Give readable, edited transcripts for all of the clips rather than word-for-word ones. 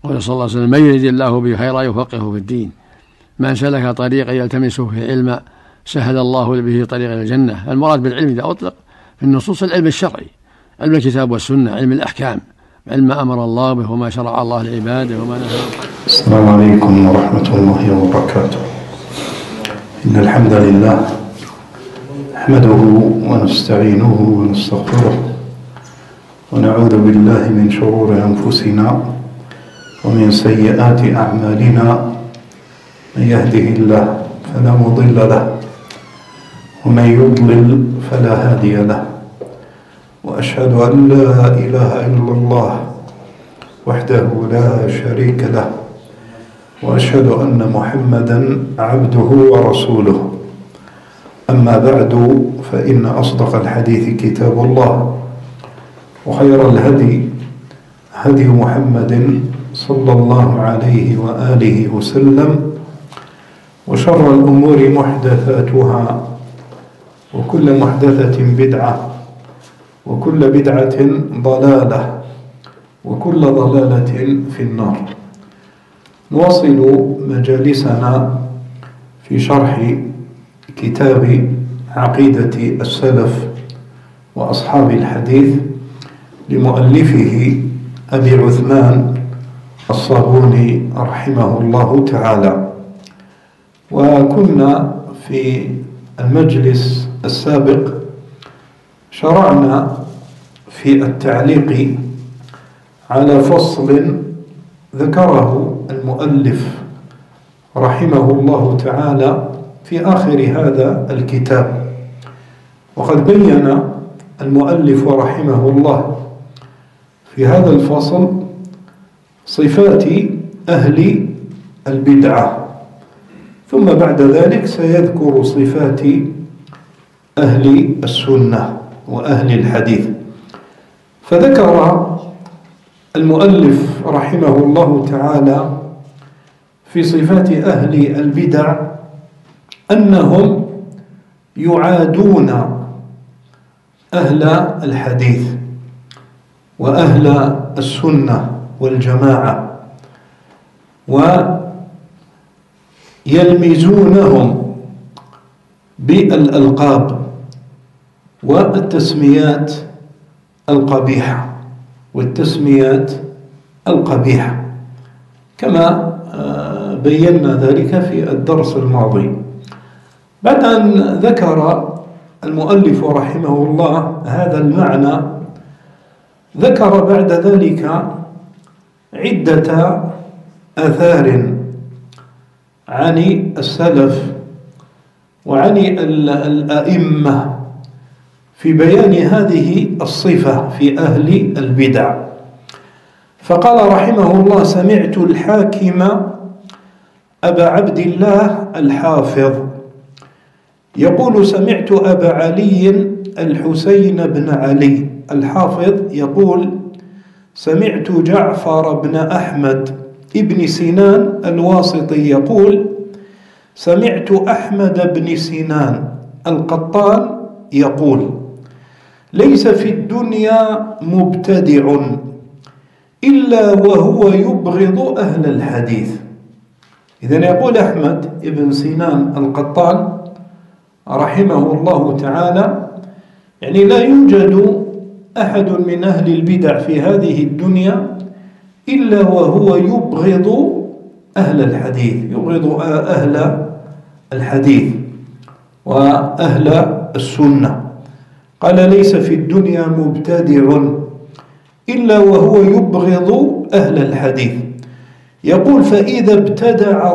قال صلى الله عليه وسلم: من يرد الله به خيرا يفقهه في الدين. من سلك طريقا يلتمس فيه علما سهل الله به طريقا إلى الجنة. المراد بالعلم إذا أطلق في النصوص العلم الشرعي، علم الكتاب والسنة، علم الأحكام، علم ما أمر الله به وما شرع الله لعباده وما نهى. السلام عليكم ورحمة الله وبركاته. إن الحمد لله نحمده ونستعينه ونستغفره ونعوذ بالله من شرور أنفسنا ومن سيئات أعمالنا. من يهده الله فلا مضل له ومن يضلل فلا هادي له، وأشهد أن لا إله إلا الله وحده لا شريك له، وأشهد أن محمدا عبده ورسوله. أما بعد، فإن أصدق الحديث كتاب الله، وخير الهدي هدي محمد صلى الله عليه وآله وسلم، وشر الأمور محدثاتها، وكل محدثة بدعة، وكل بدعة ضلالة، وكل ضلالة في النار. نواصل مجالسنا في شرح كتاب عقيدة السلف وأصحاب الحديث لمؤلفه أبي عثمان الصابوني رحمه الله تعالى. وكنا في المجلس السابق شرعنا في التعليق على فصل ذكره المؤلف رحمه الله تعالى في آخر هذا الكتاب. وقد بين المؤلف رحمه الله في هذا الفصل صفات أهل البدعة، ثم بعد ذلك سيذكر صفات أهل السنة وأهل الحديث. فذكر المؤلف رحمه الله تعالى في صفات أهل البدع أنهم يعادون أهل الحديث وأهل السنة والجماعة، ويلمزونهم بالألقاب والتسميات القبيحة كما بينا ذلك في الدرس الماضي. بعد أن ذكر المؤلف رحمه الله هذا المعنى، ذكر بعد ذلك عدة آثار عن السلف وعن الأئمة في بيان هذه الصفة في أهل البدع. فقال رحمه الله: سمعت الحاكم أبا عبد الله الحافظ يقول سمعت أبا علي الحسين بن علي الحافظ يقول سمعت جعفر بن أحمد ابن سنان الواسطي يقول سمعت أحمد بن سنان القطان يقول ليس في الدنيا مبتدع إلا وهو يبغض أهل الحديث. إذن يقول أحمد بن سنان القطان رحمه الله تعالى يعني لا يوجد أحد من أهل البدع في هذه الدنيا إلا وهو يبغض أهل الحديث، يبغض أهل الحديث وأهل السنة. قال ليس في الدنيا مبتدع إلا وهو يبغض أهل الحديث. يقول فإذا ابتدع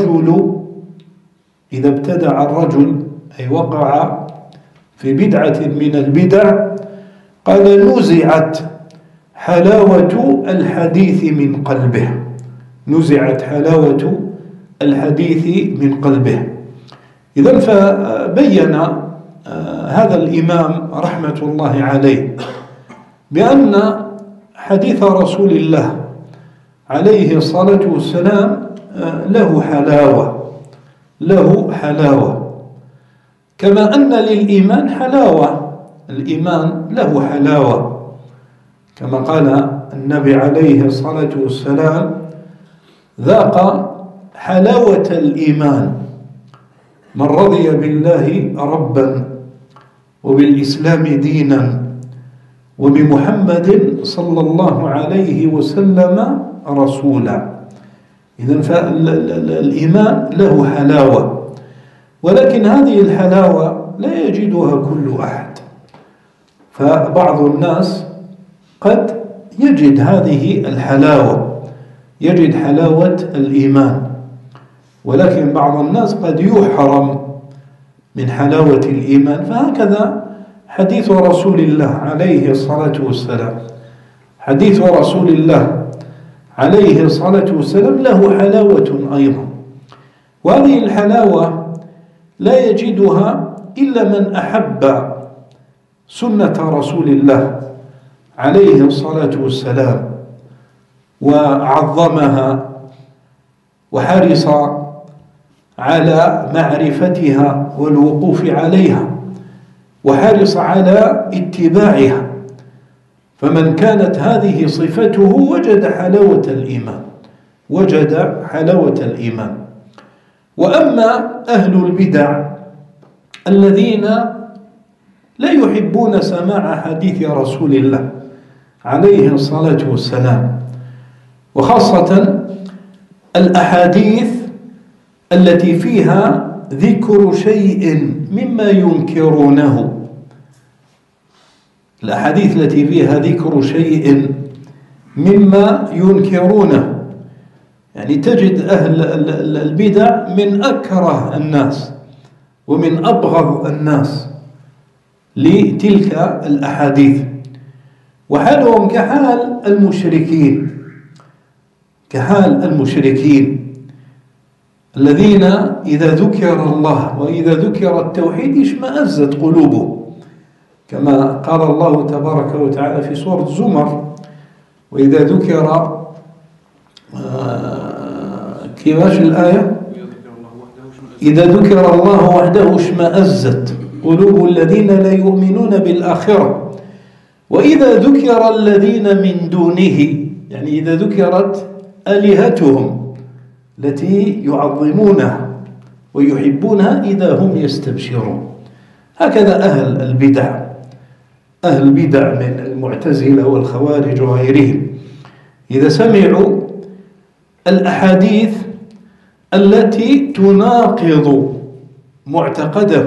الرجل أي وقع في بدعة من البدع، قال نزعت حلاوة الحديث من قلبه، نزعت حلاوة الحديث من قلبه. إذن فبين هذا الإمام رحمة الله عليه بأن حديث رسول الله عليه الصلاة والسلام له حلاوة كما أن للإيمان حلاوة، الإيمان له حلاوة كما قال النبي عليه الصلاة والسلام ذاق حلاوة الإيمان. من رضي بالله ربا وبالإسلام دينا وبمحمد صلى الله عليه وسلم رسولا. إذن فالإيمان له حلاوة، ولكن هذه الحلاوة لا يجدها كل أحد. فبعض الناس قد يجد هذه الحلاوة، يجد حلاوة الإيمان، ولكن بعض الناس قد يحرم من حلاوة الإيمان. فهكذا حديث رسول الله عليه الصلاة والسلام، حديث رسول الله عليه الصلاة والسلام له حلاوة أيضا، وهذه الحلاوة لا يجدها إلا من أحب سنة رسول الله عليه الصلاة والسلام وعظمها وحرص على معرفتها والوقوف عليها وحرص على اتباعها. فمن كانت هذه صفته وجد حلاوة الإيمان، وجد حلاوة الإيمان. وأما أهل البدع الذين لا يحبون سماع حديث رسول الله عليه الصلاة والسلام، وخاصة الأحاديث التي فيها ذكر شيء مما ينكرونه، الأحاديث التي فيها ذكر شيء مما ينكرونه. يعني تجد أهل البدع من أكره الناس ومن أبغض الناس لتلك الأحاديث، وحالهم كحال المشركين، كحال المشركين الذين إذا ذكر الله وإذا ذكر التوحيد اشمأزت قلوبهم، كما قال الله تبارك وتعالى في سورة الزمر: وإذا ذكر كيفاش الآية؟ إذا ذكر الله وحده اشمأزت قلوب الذين لا يؤمنون بالآخرة وإذا ذكر الذين من دونه، يعني إذا ذكرت آلهتهم التي يعظمونها ويحبونها إذا هم يستبشرون. هكذا أهل البدع، أهل البدع من المعتزلة والخوارج وغيرهم، إذا سمعوا الأحاديث التي تناقض معتقده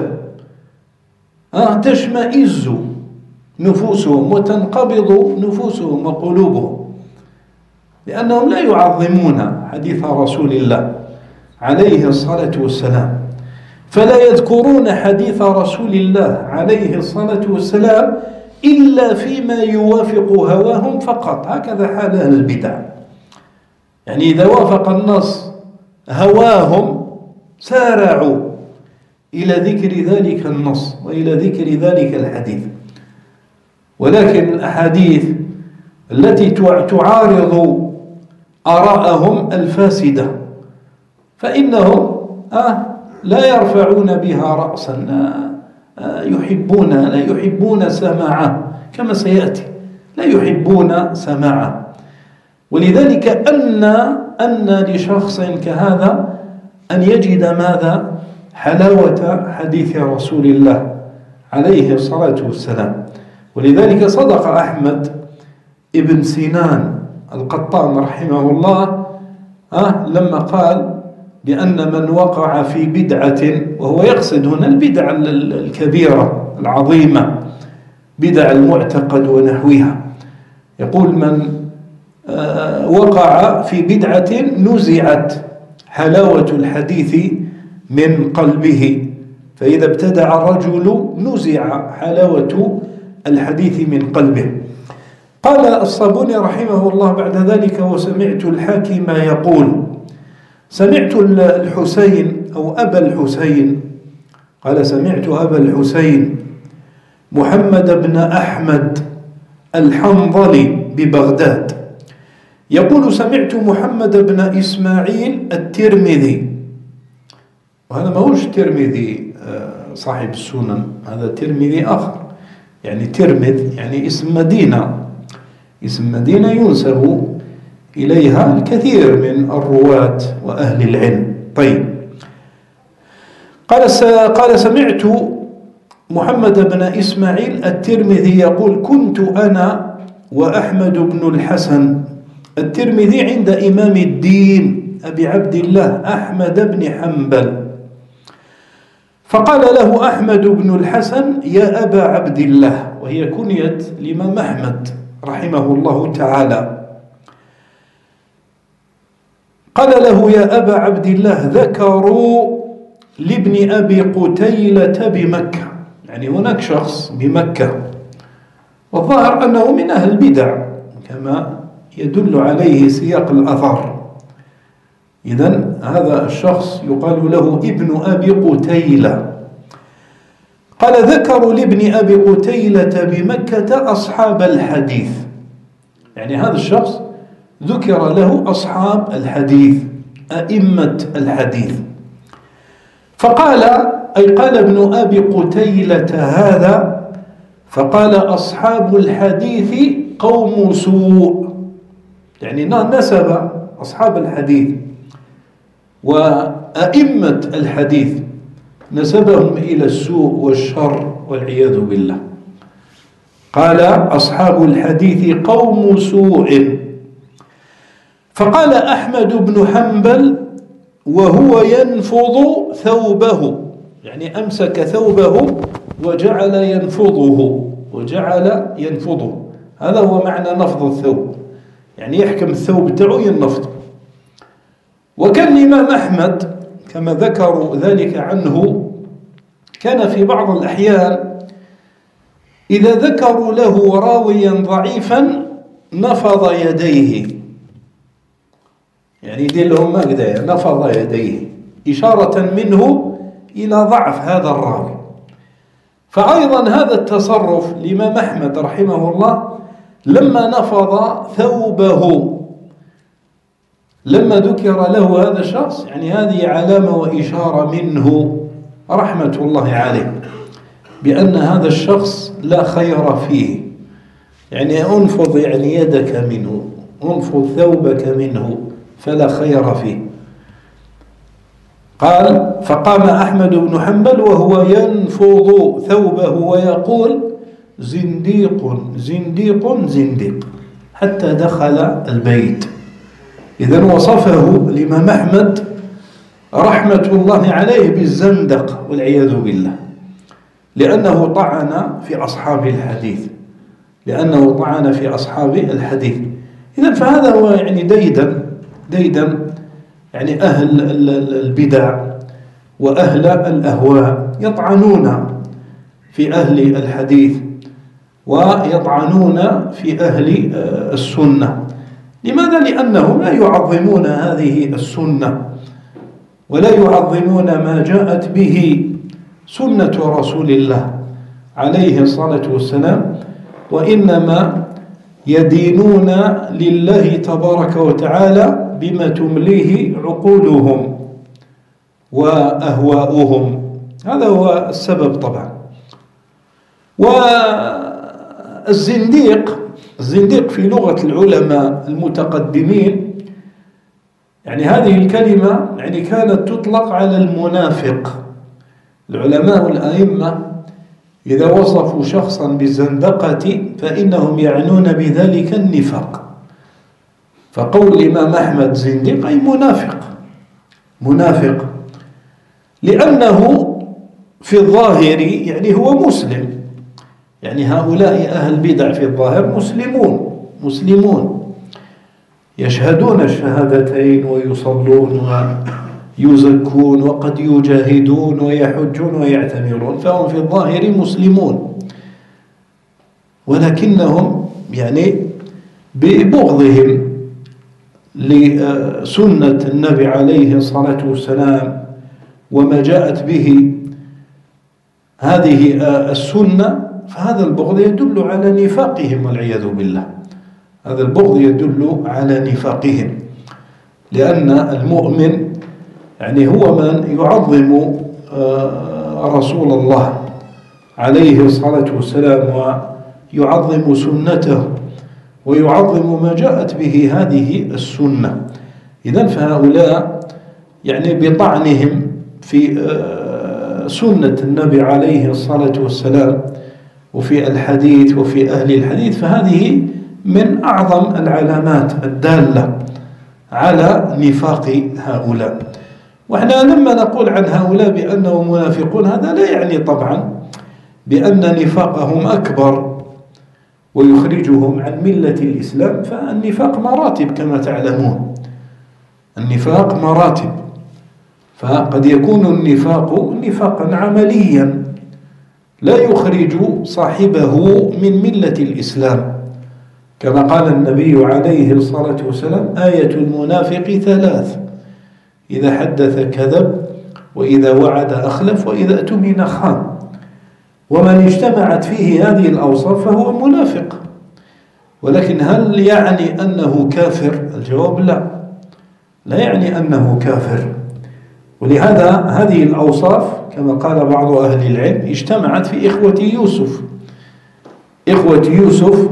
تشمئز نفوسهم وتنقبض نفوسهم وقلوبهم، لأنهم لا يعظمون حديث رسول الله عليه الصلاة والسلام، فلا يذكرون حديث رسول الله عليه الصلاة والسلام إلا فيما يوافق هواهم فقط. هكذا حال أهل البدع، يعني إذا وافق النص هواهم سارعوا إلى ذكر ذلك النص وإلى ذكر ذلك الحديث. ولكن الأحاديث التي تعارض آراءهم الفاسدة فإنهم لا يرفعون بها رأسا، لا يحبون سماعه، كما سيأتي لا يحبون سماعه. ولذلك أن لشخص كهذا أن يجد ماذا؟ حلاوة حديث رسول الله عليه الصلاة والسلام. ولذلك صدق أحمد ابن سنان القطان رحمه الله لما قال بأن من وقع في بدعة، وهو يقصد هنا البدع الكبيرة العظيمة، بدع المعتقد ونحوها، يقول من وقع في بدعة نزعت حلاوة الحديث من قلبه، فإذا ابتدع الرجل نزع حلاوة الحديث من قلبه. قال الصابوني رحمه الله بعد ذلك: وسمعت الحاكم يقول، سمعت الحسين أو أبا الحسين، قال سمعت أبا الحسين محمد بن أحمد الحنظلي ببغداد يقول: سمعت محمد بن إسماعيل الترمذي، وهذا ما هوش ترمذي صاحب السنن، هذا ترمذي آخر، يعني ترمذ يعني اسم مدينة، اسم مدينة ينسب إليها الكثير من الرواة وأهل العلم. طيب، قال سمعت محمد بن إسماعيل الترمذي يقول: كنت أنا وأحمد بن الحسن. الترمذي عند إمام الدين أبي عبد الله أحمد بن حنبل، فقال له أحمد بن الحسن: يا أبا عبد الله، وهي كنية الإمام أحمد رحمه الله تعالى. قال له: يا أبا عبد الله، ذكروا لابن أبي قتيلة بمكة، يعني هناك شخص بمكة، والظاهر أنه من أهل البدع كما يدل عليه سياق الأثر. إذن هذا الشخص يقال له ابن أبي قتيلة. قال: ذكروا لابن أبي قتيلة بمكة أصحاب الحديث، يعني هذا الشخص ذكر له أصحاب الحديث، أئمة الحديث. فقال، أي قال ابن أبي قتيلة هذا، فقال: أصحاب الحديث قوم سوء، يعني نسب أصحاب الحديث وأئمة الحديث نسبهم إلى السوء والشر والعياذ بالله. قال: أصحاب الحديث قوم سوء. فقال أحمد بن حنبل وهو ينفض ثوبه، يعني أمسك ثوبه وجعل ينفضه، هذا هو معنى نفض الثوب، يعني يحكم الثوب تاعو ينفض. وكان الإمام أحمد كما ذكروا ذلك عنه كان في بعض الأحيان إذا ذكروا له راويا ضعيفا نفض يديه، يعني يدير لهم هكذا، نفض يديه إشارة منه إلى ضعف هذا الراوي. فأيضا هذا التصرف الإمام أحمد رحمه الله لما نفض ثوبه، لما ذكر له هذا الشخص، يعني هذه علامة وإشارة منه رحمة الله عليه بأن هذا الشخص لا خير فيه، يعني أنفض يعني يدك منه، أنفض ثوبك منه، فلا خير فيه. قال: فقام أحمد بن حنبل وهو ينفض ثوبه ويقول: زنديق زنديق زنديق، حتى دخل البيت. إذن وصفه الإمام أحمد رحمة الله عليه بالزندق والعياذ بالله، لأنه طعن في أصحاب الحديث، إذن فهذا هو يعني ديدا يعني أهل البدع وأهل الأهواء يطعنون في أهل الحديث ويطعنون في أهل السنة. لماذا؟ لأنهم لا يعظمون هذه السنة ولا يعظمون ما جاءت به سنة رسول الله عليه الصلاة والسلام، وإنما يدينون لله تبارك وتعالى بما تمليه عقولهم وأهواؤهم. هذا هو السبب طبعا. والزنديق في لغة العلماء المتقدمين، يعني هذه الكلمة يعني كانت تطلق على المنافق. العلماء والأئمة إذا وصفوا شخصا بالزندقة فإنهم يعنون بذلك النفاق. فقول الإمام أحمد زنديق أي منافق، لأنه في الظاهر يعني هو مسلم، يعني هؤلاء أهل البدع في الظاهر مسلمون يشهدون الشهادتين ويصلون ويزكون وقد يجاهدون ويحجون ويعتمرون، فهم في الظاهر مسلمون، ولكنهم يعني ببغضهم لسنة النبي عليه الصلاة والسلام وما جاءت به هذه السنة، فهذا البغض يدل على نفاقهم والعياذ بالله. هذا البغض يدل على نفاقهم، لأن المؤمن يعني هو من يعظم رسول الله عليه الصلاة والسلام ويعظم سنته ويعظم ما جاءت به هذه السنة. إذن فهؤلاء يعني بطعنهم في سنة النبي عليه الصلاة والسلام وفي الحديث وفي أهل الحديث، فهذه من أعظم العلامات الدالة على نفاق هؤلاء. وإحنا لما نقول عن هؤلاء بأنهم منافقون، هذا لا يعني طبعا بأن نفاقهم أكبر ويخرجهم عن ملة الإسلام، فالنفاق مراتب كما تعلمون، النفاق مراتب، فقد يكون النفاق نفاقا عمليا لا يخرج صاحبه من ملة الإسلام، كما قال النبي عليه الصلاة والسلام: آية المنافق 3: إذا حدث كذب، وإذا وعد أخلف، وإذا اؤتمن خان. ومن اجتمعت فيه هذه الأوصاف فهو منافق. ولكن هل يعني أنه كافر؟ الجواب لا، لا يعني أنه كافر. ولهذا هذه الأوصاف كما قال بعض أهل العلم اجتمعت في إخوة يوسف. إخوة يوسف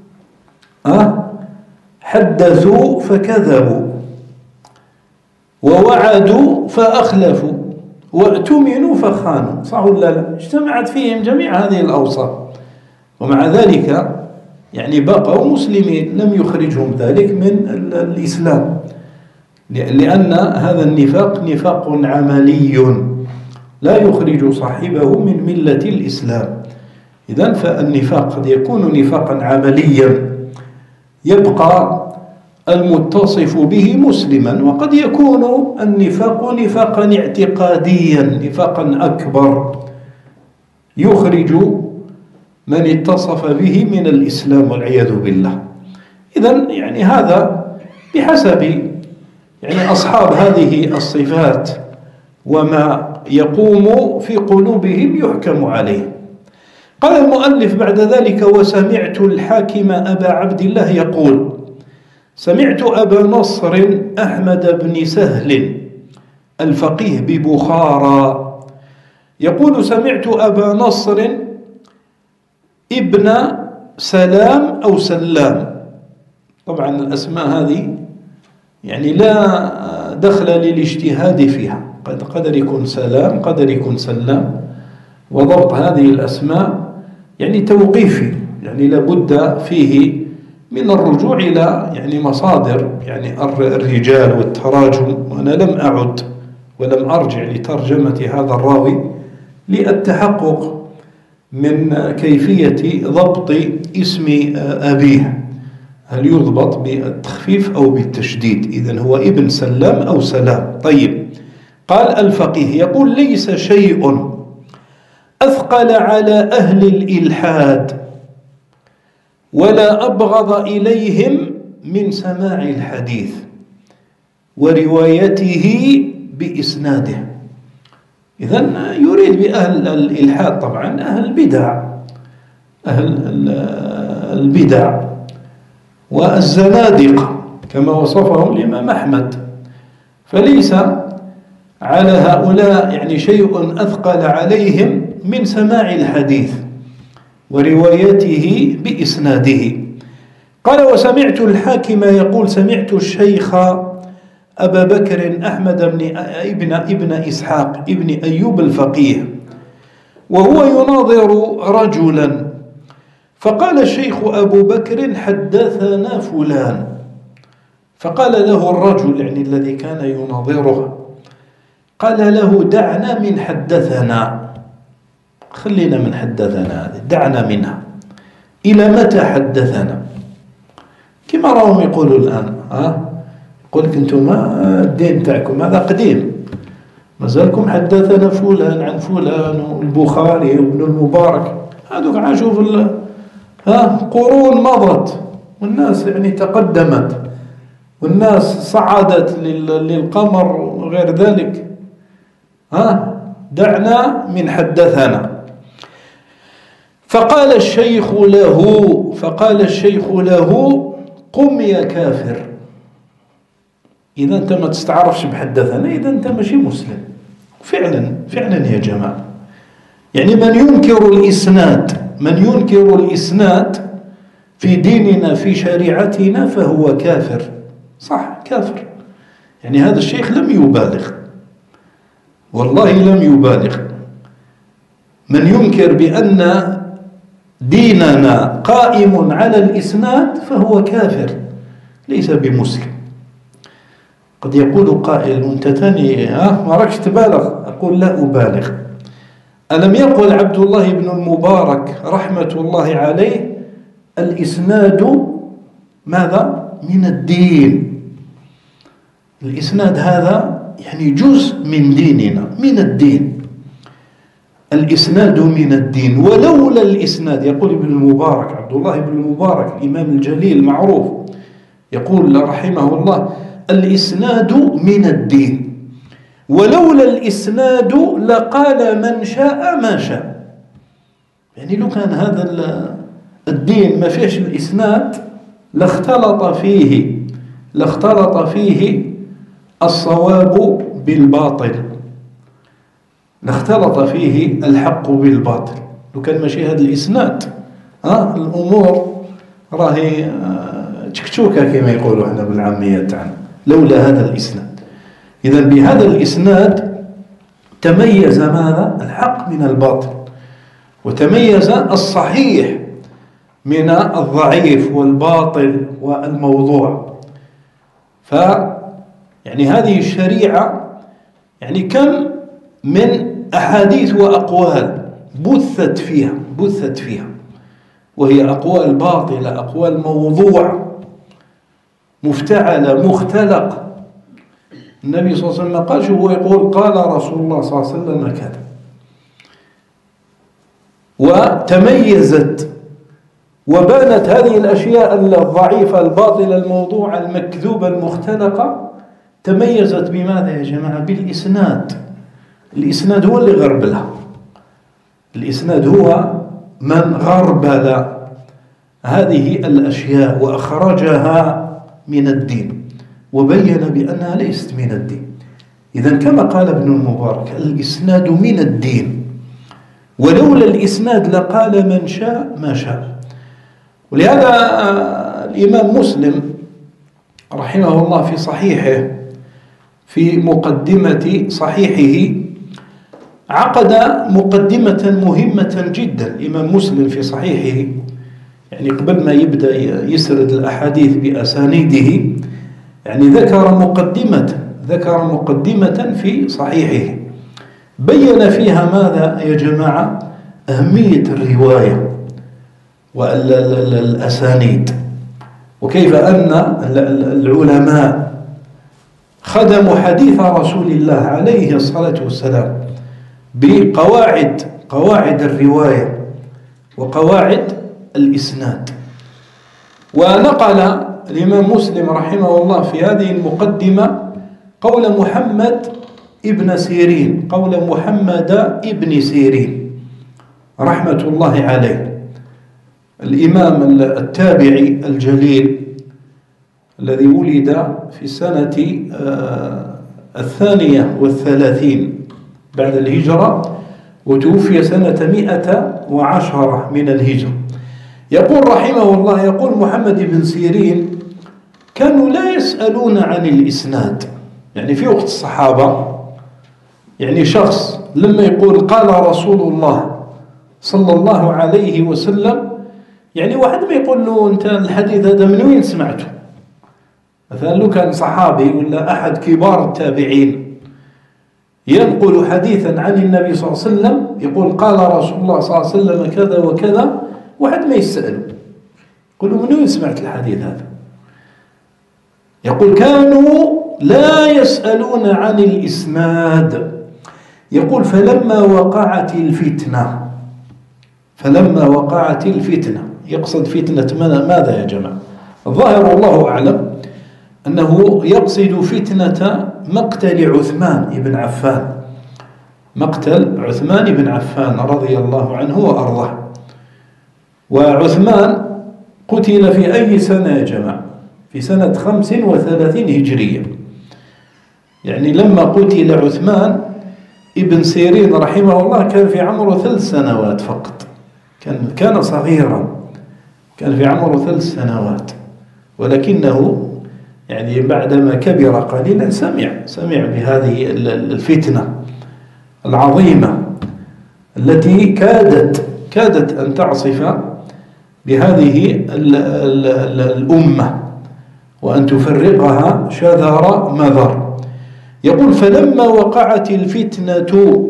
حدثوا فكذبوا، ووعدوا فأخلفوا، وأتمنوا فخانوا، صح ولا لا؟ اجتمعت فيهم جميع هذه الأوصاف، ومع ذلك يعني بقوا مسلمين، لم يخرجهم ذلك من الإسلام، لأن هذا النفاق نفاق عملي لا يخرج صاحبه من ملة الإسلام. إذن فالنفاق قد يكون نفاقا عمليا يبقى المتصف به مسلما، وقد يكون النفاق نفاقا اعتقاديا، نفاقا أكبر يخرج من اتصف به من الإسلام والعياذ بالله. إذن يعني هذا بحسب يعني أصحاب هذه الصفات وما يقوم في قلوبهم يحكم عليه. قال المؤلف بعد ذلك: وسمعت الحاكم أبا عبد الله يقول: سمعت أبا نصر أحمد بن سهل الفقيه ببخارى يقول: سمعت أبا نصر ابن سلام أو سلام، طبعا الأسماء هذه يعني لا دخل للاجتهاد فيها، قدر يكون سلام قدر يكون سلام، وضبط هذه الأسماء يعني توقيفي، يعني لابد فيه من الرجوع إلى يعني مصادر يعني الرجال والتراجم. وأنا لم أعد ولم أرجع لترجمة هذا الراوي للتحقق من كيفية ضبط اسم أبيه، هل يضبط بالتخفيف أو بالتشديد؟ إذن هو ابن سلام أو سلام. طيب، قال الفقيه يقول: ليس شيء أثقل على أهل الإلحاد ولا أبغض إليهم من سماع الحديث وروايته بإسناده. إذن يريد بأهل الإلحاد طبعا أهل البدع، أهل البدع والزنادقة كما وصفهم الإمام أحمد. فليس على هؤلاء يعني شيء أثقل عليهم من سماع الحديث وروايته بإسناده. قال: وسمعت الحاكم يقول: سمعت الشيخ أبا بكر أحمد ابن إسحاق ابن أيوب الفقيه وهو يناظر رجلا، فقال الشيخ أبو بكر: حدثنا فلان. فقال له الرجل يعني الذي كان يناظره، قال له: دعنا من حدثنا، خلينا من حدثنا هذه، دعنا منها، إلى متى حدثنا؟ كما راهم يقولوا الآن، يقول لك أنتم الدين تاعكم هذا قديم، ما زالكم حدثنا فلان عن فلان، والبخاري وابن المبارك، هذوك عاشوا في قرون مضت، والناس يعني تقدمت، والناس صعدت للقمر وغير ذلك. دعنا من حدثنا. فقال الشيخ له: قم يا كافر، إذا أنت ما تستعرفش بحدثنا إذا أنت ماشي مسلم. فعلا يا جماعة، يعني من ينكر الإسناد في ديننا في شريعتنا فهو كافر. صح، كافر. يعني هذا الشيخ لم يبالغ، والله لم يبالغ. من ينكر بأن ديننا قائم على الإسناد فهو كافر، ليس بمسلم. قد يقول قائل: أنت تاني ما راكش تبالغ. أقول: لا أبالغ. ألم يقل عبد الله بن المبارك رحمة الله عليه: الإسناد ماذا؟ من الدين. الإسناد هذا يعني جزء من ديننا، من الدين. الإسناد من الدين، ولولا الإسناد، يقول ابن المبارك عبد الله بن المبارك الإمام الجليل المعروف، يقول رحمه الله: الإسناد من الدين، ولولا الإسناد لقال من شاء ما شاء. يعني لو كان هذا الدين ما فيش الإسناد لاختلط فيه الصواب بالباطل، لاختلط فيه الحق بالباطل. لو كان ماشي هذا الإسناد الأمور راهي تشكشوكة كما يقولوا احنا بالعامية تاعنا، لولا هذا الإسناد. إذن بهذا الإسناد تميز ماذا؟ الحق من الباطل، وتميز الصحيح من الضعيف والباطل والموضوع. يعني هذه الشريعة يعني كم من أحاديث وأقوال بثت فيها، وهي أقوال باطلة، أقوال موضوع مفتعلة مختلق. النبي صلى الله عليه وسلم قال، هو يقول قال رسول الله صلى الله عليه وسلم كذا، وتميزت وبانت هذه الأشياء الضعيفة الباطلة الموضوع المكذوبة المختلقة، تميزت بماذا يا جماعة؟ بالإسناد. الإسناد هو اللي غربلها، الإسناد هو من غربل هذه الأشياء وأخرجها من الدين وبين بأنها ليست من الدين. إذن كما قال ابن المبارك: الإسناد من الدين، ولولا الإسناد لقال من شاء ما شاء. ولهذا الإمام مسلم رحمه الله في صحيحه، في مقدمة صحيحه، عقد مقدمة مهمة جدا. الإمام مسلم في صحيحه، يعني قبل ما يبدأ يسرد الأحاديث بأسانيده، يعني ذكر مقدمة في صحيحه بين فيها ماذا يا جماعة؟ أهمية الرواية والأسانيد، وكيف أن العلماء خدموا حديث رسول الله عليه الصلاة والسلام بقواعد الرواية وقواعد الإسناد. ونقل الإمام مسلم رحمه الله في هذه المقدمة قول محمد ابن سيرين رحمة الله عليه، الإمام التابعي الجليل الذي ولد في سنة 32 بعد الهجرة، وتوفي سنة 110 من الهجرة. يقول رحمه الله، يقول محمد بن سيرين: كانوا لا يسألون عن الإسناد. يعني في وقت الصحابة، يعني شخص لما يقول قال رسول الله صلى الله عليه وسلم، يعني واحد ما يقول له أنت الحديث هذا من وين سمعته؟ مثلا لو كان صحابي ولا أحد كبار التابعين ينقل حديثا عن النبي صلى الله عليه وسلم، يقول قال رسول الله صلى الله عليه وسلم كذا وكذا، واحد ما يسأل، يقول له من وين سمعت الحديث هذا؟ يقول كانوا لا يسألون عن الإسناد. يقول فلما وقعت الفتنة، يقصد فتنة ماذا يا جماعة؟ الظاهر والله أعلم أنه يقصد فتنة مقتل عثمان بن عفان رضي الله عنه وأرضاه. وعثمان قتل في أي سنة يا جماعة؟ في سنة 35 هجرية. يعني لما قتل عثمان، ابن سيرين رحمه الله كان في عمره 3 سنوات فقط، كان صغيرا، كان في عمره 3 سنوات، ولكنه يعني بعدما كبر قليلا سمع بهذه الفتنة العظيمة التي كادت أن تعصف بهذه الأمة وأن تفرقها شذر مذر. يقول: فلما وقعت الفتنة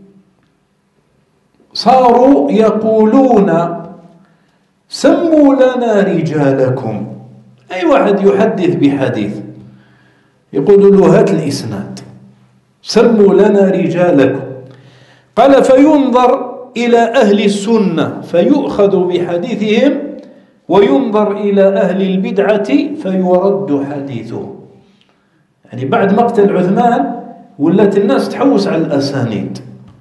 صاروا يقولون: سموا لنا رجالكم. أي واحد يحدث بحديث يقول له: هات الإسناد، سموا لنا رجالكم. قال: فينظر إلى أهل السنة فيؤخذ بحديثهم، وينظر إلى أهل البدعة فيرد حديثهم. يعني بعد مقتل عثمان ولت الناس تحوس على الأسانيد،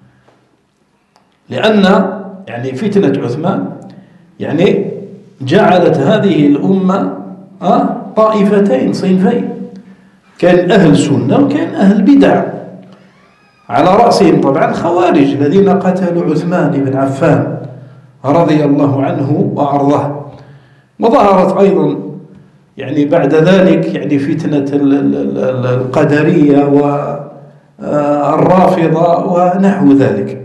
لأن يعني فتنة عثمان يعني جعلت هذه الأمة طائفتين، صنفين، كان أهل سنة وكان أهل بدع، على رأسهم طبعا الخوارج الذين قتلوا عثمان بن عفان رضي الله عنه وأرضاه. وظهرت أيضا يعني بعد ذلك يعني فتنة القدرية والرافضة ونحو ذلك،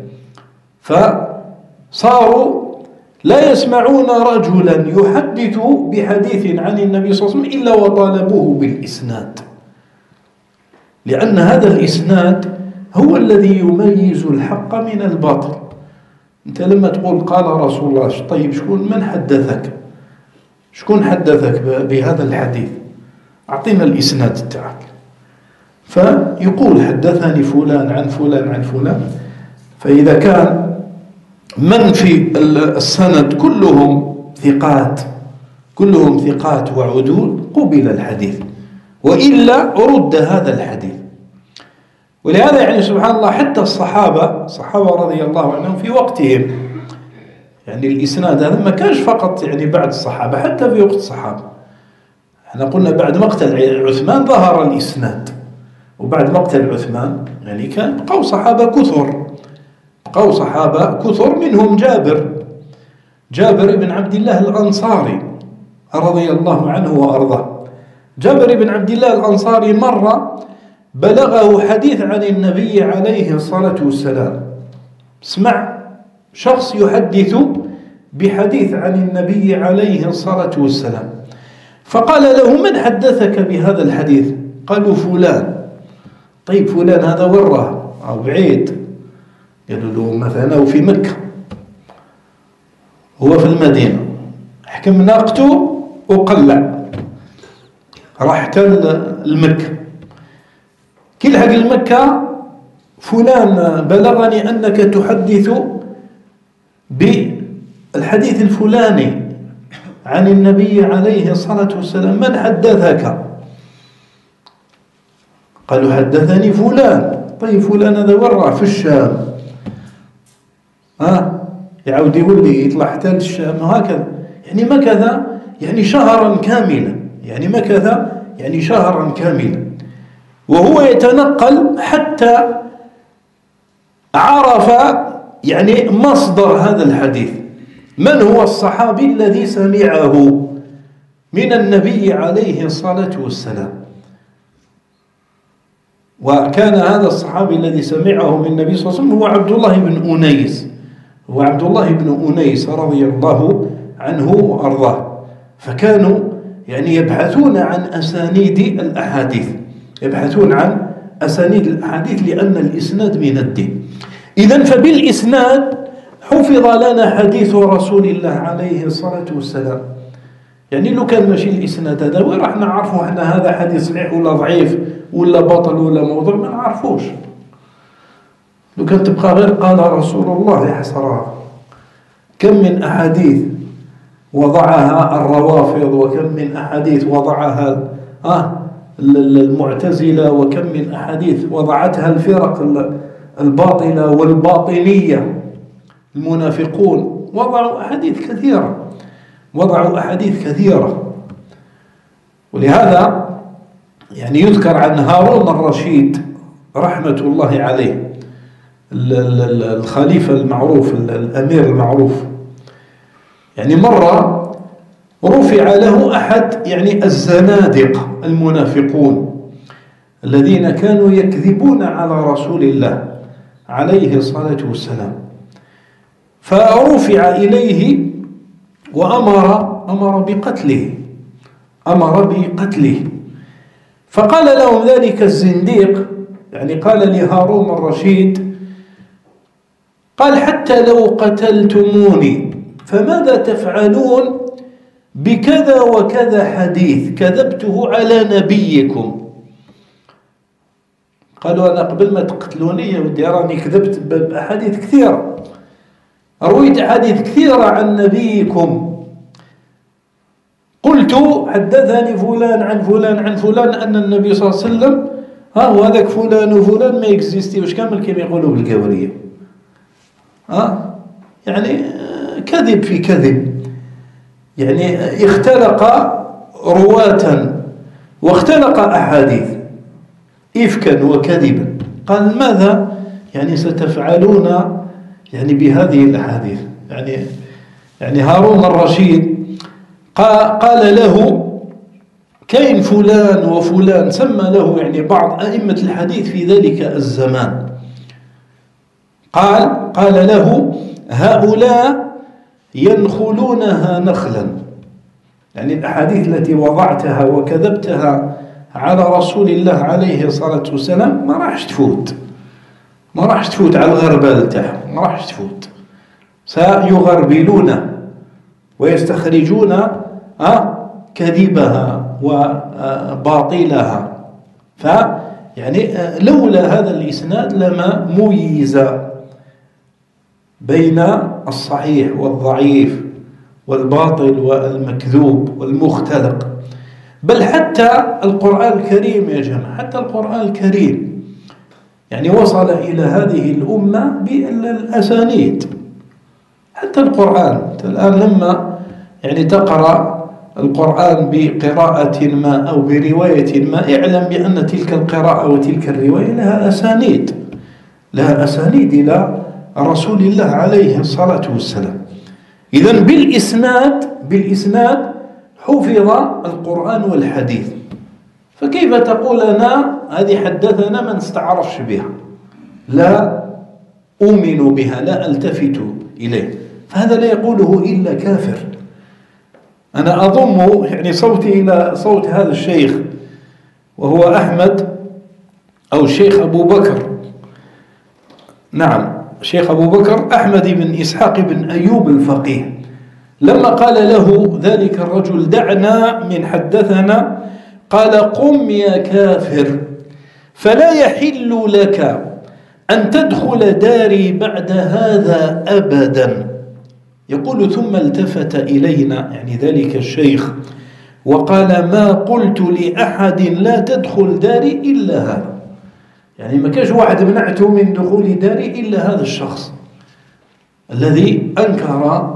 فصاروا لا يسمعون رجلا يحدث بحديث عن النبي صلى الله عليه وسلم إلا وطالبوه بالإسناد، لأن هذا الإسناد هو الذي يميز الحق من الباطل. أنت لما تقول قال رسول الله، طيب من حدثك؟ شكون حدثك بهذا الحديث؟ أعطينا الإسناد تاعك. فيقول: حدثني فلان عن فلان عن فلان. فإذا كان من في السند كلهم ثقات وعدول قبل الحديث، وإلا رد هذا الحديث. ولهذا يعني سبحان الله حتى الصحابة رضي الله عنهم في وقتهم يعني الإسناد هذا ما كانش فقط يعني بعد الصحابة، حتى في وقت الصحابة. احنا قلنا بعد مقتل عثمان ظهر الإسناد، وبعد مقتل عثمان يعني كان بقوا صحابة كثر منهم جابر بن عبد الله الأنصاري رضي الله عنه وأرضاه. جابر بن عبد الله الأنصاري مرة بلغه حديث عن النبي عليه الصلاة والسلام. اسمع، شخص يحدث بحديث عن النبي عليه الصلاة والسلام، فقال له: من حدثك بهذا الحديث؟ قالوا: فلان. طيب فلان هذا وراه أو بعيد؟ قالوا له: مثلا في مكة، هو في المدينة، حكم ناقته وقلع، راح المكة. كي لحق المكة: فلان بلغني أنك تحدث بالحديث الفلاني عن النبي عليه الصلاة والسلام، من حدثك؟ قالوا: حدثني فلان. طيب فلان هذا ورع في الشام، يعود يولي يطلع حتى الشام، وهكذا. يعني مكث يعني شهرا كاملا، وهو يتنقل حتى عرف يعني مصدر هذا الحديث، من هو الصحابي الذي سمعه من النبي عليه الصلاة والسلام. وكان هذا الصحابي الذي سمعه من النبي صلى الله عليه وسلم هو عبد الله بن أنيس رضي الله عنه وأرضاه. فكانوا يعني يبحثون عن أسانيد الأحاديث، لأن الإسناد من الدين. إذن فبالإسناد حفظ لنا حديث رسول الله عليه الصلاة والسلام. يعني لو كان ماشي الإسناد هذا، وين راح نعرفوا احنا هذا حديث صحيح ولا ضعيف ولا بطل ولا موضوع؟ ما نعرفوش. لو كان تبقى غير قال رسول الله، يا حسرة، كم من أحاديث وضعها الروافض، وكم من أحاديث وضعها المعتزلة، وكم من أحاديث وضعتها الفرق الباطلة والباطنية، المنافقون وضعوا أحاديث كثيرة. ولهذا يعني يذكر عن هارون الرشيد رحمة الله عليه، الخليفة المعروف، الأمير المعروف. يعني مرة رفع له أحد يعني الزنادقة المنافقون الذين كانوا يكذبون على رسول الله عليه الصلاة والسلام، فرفع إليه وأمر بقتله. فقال لهم ذلك الزنديق، يعني قال لهارون الرشيد، قال: حتى لو قتلتموني فماذا تفعلون بكذا وكذا حديث كذبته على نبيكم؟ قالوا: أنا قبل ما تقتلوني يا ودي راني كذبت بأحاديث كثيرة، رويت أحاديث كثيرة عن نبيكم، قلت حدثني فلان عن فلان عن فلان أن النبي صلى الله عليه وسلم وهذاك فلان وفلان ما يكزيستي واش كامل كما يقولوا بالقورية. يعني كذب في كذب، يعني اختلق رواة واختلق أحاديث إفكا وكذبا. قال: ماذا يعني ستفعلون يعني بهذه الأحاديث؟ يعني هارون الرشيد قال له: كاين فلان وفلان، سمى له يعني بعض أئمة الحديث في ذلك الزمان، قال له: هؤلاء ينخلونها نخلا، يعني الأحاديث التي وضعتها وكذبتها على رسول الله عليه الصلاة والسلام ما راحش تفوت على الغربال تاعهم، ما راحش تفوت، سيغربلون ويستخرجون كذبها وباطلها. فيعني لولا هذا الإسناد لما ميز بين الصحيح والضعيف والباطل والمكذوب والمختلق. بل حتى القرآن الكريم يا جماعة، حتى القرآن الكريم يعني وصل إلى هذه الأمة بالأسانيد. حتى القرآن الآن لما يعني تقرأ القرآن بقراءة ما أو برواية ما، اعلم بأن تلك القراءة وتلك الرواية لها أسانيد إلى رسول الله عليه الصلاة والسلام. إذن بالإسناد حفظ القرآن والحديث، فكيف تقول لنا هذه حدثنا ما نستعرفش بها، لا أؤمن بها، لا ألتفت إليه؟ فهذا لا يقوله إلا كافر. أنا أضم يعني صوتي إلى صوت هذا الشيخ، وهو أحمد أو الشيخ أبو بكر، نعم الشيخ أبو بكر أحمد بن إسحاق بن أيوب الفقيه، لما قال له ذلك الرجل: دعنا من حدثنا، قال: قم يا كافر، فلا يحل لك أن تدخل داري بعد هذا أبدا. يقول: ثم التفت إلينا يعني ذلك الشيخ وقال: ما قلت لأحد لا تدخل داري إلا هذا، يعني ما كاش واحد منعته من دخول داري إلا هذا الشخص الذي أنكر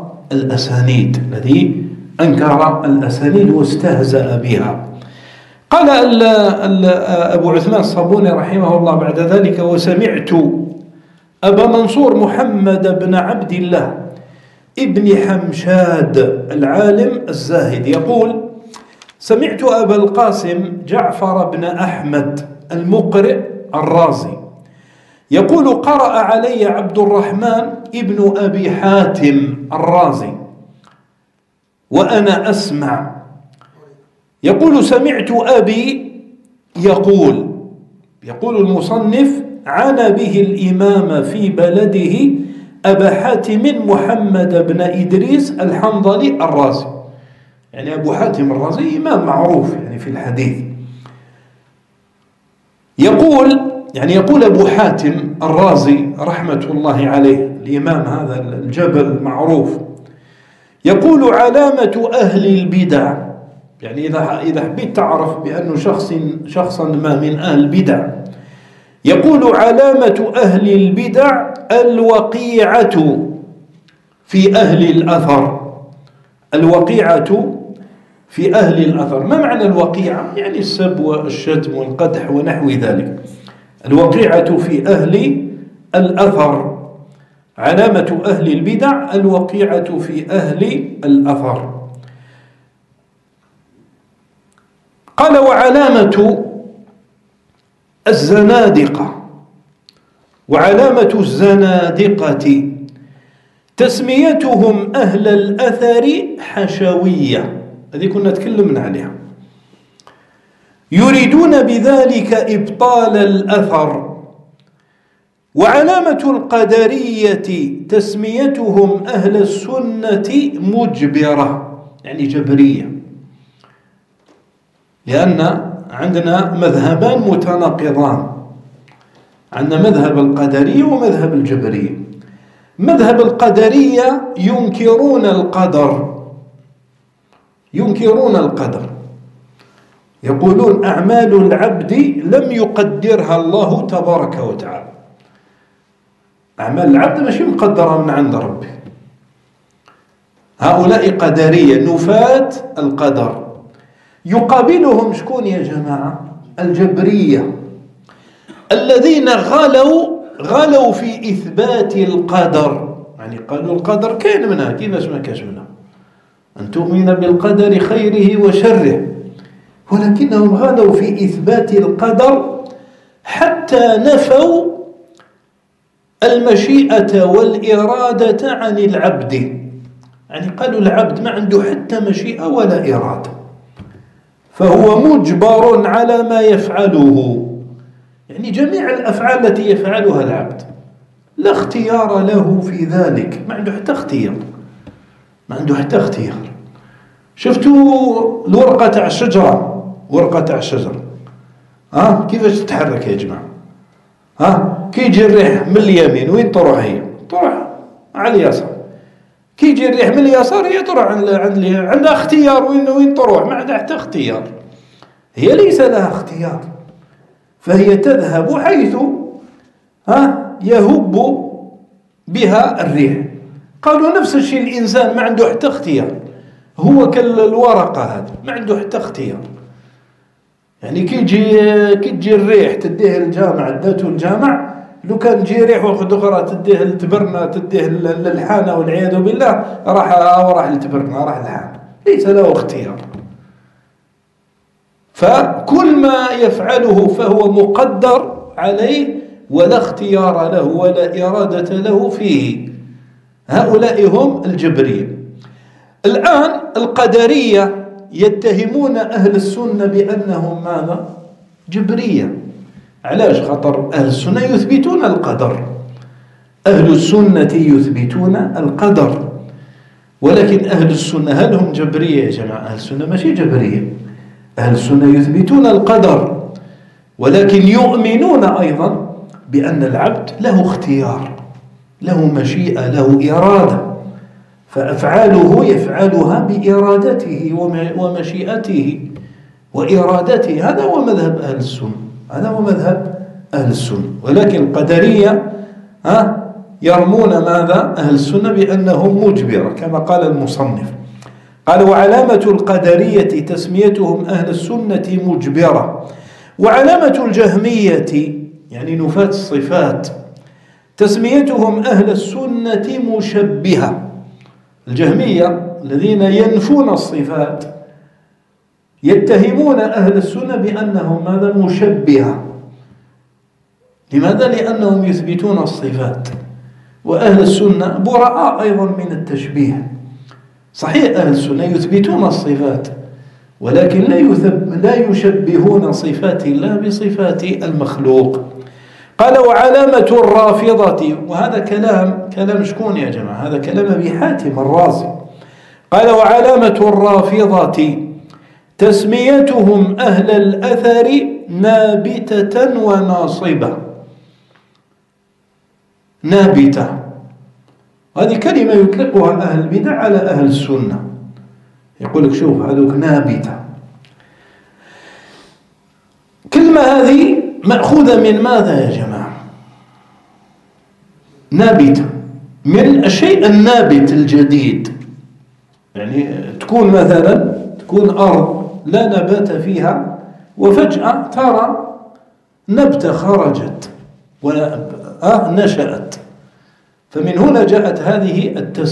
الأسانيد واستهزأ بها. قال أبو عثمان الصابوني رحمه الله بعد ذلك: وسمعت أبا منصور محمد بن عبد الله ابن حمشاد العالم الزاهد يقول: سمعت أبا القاسم جعفر بن أحمد المقرئ الرازي يقول: قرأ علي عبد الرحمن ابن أبي حاتم الرازي وأنا أسمع. يقول: سمعت أبي يقول المصنف: عانى به الإمام في بلده أبا حاتم محمد بن إدريس الحنظلي الرازي، يعني أبو حاتم الرازي إمام معروف يعني في الحديث. يقول أبو حاتم الرازي رحمة الله عليه، الإمام هذا الجبل معروف، يقول: علامة أهل البدع، يعني إذا حبيت تعرف بأن شخصا ما من أهل البدع، يقول: علامة أهل البدع الوقيعة في أهل الأثر. الوقيعة في أهل الأثر، ما معنى الوقيعة؟ يعني السب والشتم والقدح ونحو ذلك. الوقيعة في أهل الأثر، علامة أهل البدع الوقيعة في أهل الأثر. علامة أهل البدع الوقيعة في أهل الأثر، علامة أهل البدع الوقيعة في أهل الأثر، علامة أهل البدع الوقيعة في أهل الأثر، علامة أهل البدع الوقيعة في أهل الأثر، علامة أهل البدع الوقيعة في أهل الأثر. قال وعلامة الزنادقة، وعلامة الزنادقة تسميتهم أهل الأثر حشوية، هذه كنا تكلمنا عليها، يريدون بذلك إبطال الأثر. وعلامة القدرية تسميتهم أهل السنة مجبرة، يعني جبرية، لأن عندنا مذهبان متناقضان، عندنا مذهب القدرية ومذهب الجبرية. مذهب القدرية ينكرون القدر، ينكرون القدر، يقولون أعمال العبد لم يقدرها الله تبارك وتعالى، أعمال العبد مش مقدرة من عند ربي. هؤلاء قدرية نفاة القدر. يقابلهم شكون يا جماعة؟ الجبرية الذين غلوا في إثبات القدر، يعني قالوا القدر كاين منها، كيفاش ما كاش منها؟ أن تؤمن بالقدر خيره وشره، ولكنهم غلوا في إثبات القدر حتى نفوا المشيئة والإرادة عن العبد، يعني قالوا العبد ما عنده حتى مشيئة ولا إرادة، فهو مجبر على ما يفعله، يعني جميع الأفعال التي يفعلها العبد لا اختيار له في ذلك، ما عنده حتى اختيار، ما عنده حتى اختيار. شفتوا الورقة تاع الشجرة، ورقة تاع الشجرة كيفاش تتحرك يا جماعة؟ كي يجي الريح من اليمين وين تروح؟ هي تروح على اليسار. كي يجي الريح من اليسار هي تروح عندها اختيار وين تروح، ما عندها حتى اختيار، هي ليس لها اختيار، فهي تذهب حيث يهب بها الريح. قالوا نفس الشيء الإنسان ما عنده حتى اختيار، هو كالورقة هذه ما عنده حتى اختيار، يعني كي تجي الريح تديه الجامع داتو الجامع، لو كان تجي ريح واحد أخرى تديه التبرنا تديه للحانة والعياذ بالله راح للتبرنا راح للحانة، ليس له اختيار. فكل ما يفعله فهو مقدر عليه ولا اختيار له ولا إرادة له فيه. هؤلاء هم الجبرية. الآن القدرية يتهمون أهل السنة بأنهم ماذا؟ جبرية. علاش؟ خاطر أهل السنة يثبتون القدر، أهل السنة يثبتون القدر، ولكن أهل السنة هل هم جبرية يا جماعة؟ أهل السنة ماشي جبرية، أهل السنة يثبتون القدر، ولكن يؤمنون أيضا بأن العبد له اختيار، له مشيئة، له إرادة، فأفعاله يفعلها بإرادته ومشيئته وإرادته. هذا هو مذهب أهل السنة، هذا هو مذهب أهل السنة. ولكن القدرية يرمون ماذا؟ أهل السنة بأنهم مجبرة كما قال المصنف. قال وعلامة القدرية تسميتهم أهل السنة مجبرة. وعلامة الجهمية يعني نفاة الصفات تسميتهم أهل السنة مشبهة. الجهمية الذين ينفون الصفات يتهمون أهل السنة بأنهم ماذا؟ مشبهة. لماذا؟ لأنهم يثبتون الصفات، وأهل السنة براء أيضا من التشبيه. صحيح أهل السنة يثبتون الصفات، ولكن لا يشبهون صفات الله بصفات المخلوق. قال وعلامة الرافضة، وهذا كلام شكون يا جماعة؟ هذا كلام أبي حاتم الرازي. قال وعلامة الرافضة تسميتهم أهل الأثر نابتة وناصبة. نابتة هذه كلمة يطلقها أهل البدع على أهل السنة، يقول لك شوف هذوك نابتة. كلمة هذه مأخوذة من ماذا يا جماعة؟ نابتة من الشيء النابت الجديد، يعني تكون مثلا أرض لا نبات فيها وفجأة ترى نبتة خرجت ونشأت، فمن هنا جاءت هذه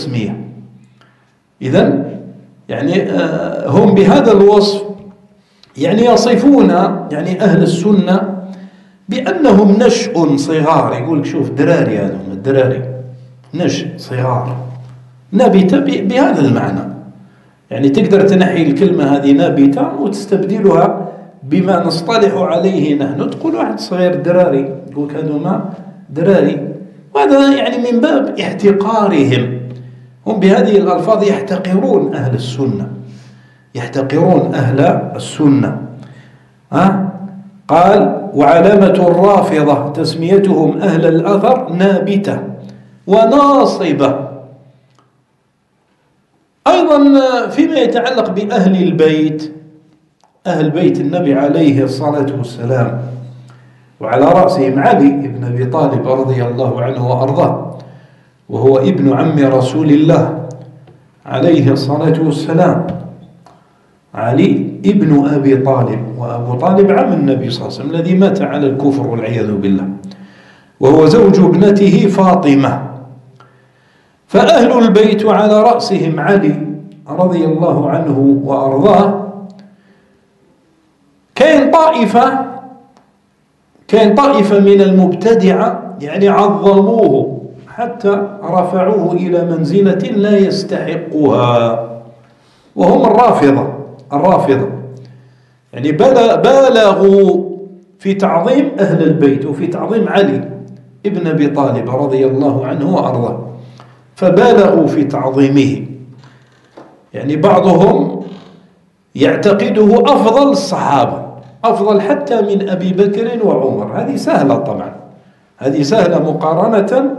التسمية. إذن يعني هم بهذا الوصف يعني يصفون يعني أهل السنة بأنهم نشء صغار. يقول شوف دراري، هذا الدراري نشء صغار، نابتة بهذا المعنى. يعني تقدر تنحي الكلمة هذه نابتة وتستبدلها بما نصطلح عليه نحن، تقول واحد صغير دراري، يقول كانوا ما دراري. وهذا يعني من باب احتقارهم، هم بهذه الألفاظ يحتقرون أهل السنة، يحتقرون أهل السنة. قال وعلامة الرافضة تسميتهم أهل الأثر نابتة وناصبة. أيضا فيما يتعلق بأهل البيت، أهل بيت النبي عليه الصلاة والسلام، وعلى رأسهم علي بن أبي طالب رضي الله عنه وأرضاه، وهو ابن عم رسول الله عليه الصلاة والسلام. علي ابن أبي طالب، وأبو طالب عم النبي صلى الله عليه وسلم الذي مات على الكفر والعياذ بالله، وهو زوج ابنته فاطمة. فأهل البيت على رأسهم علي رضي الله عنه وأرضاه. كان طائفة من المبتدعة يعني عظموه حتى رفعوه إلى منزلة لا يستحقها، وهم الرافضة يعني بالغوا في تعظيم أهل البيت وفي تعظيم علي ابن أبي طالب رضي الله عنه وأرضاه، فبالغوا في تعظيمه. يعني بعضهم يعتقده أفضل الصحابة، أفضل حتى من أبي بكر وعمر. هذه سهلة طبعا، هذه سهلة مقارنة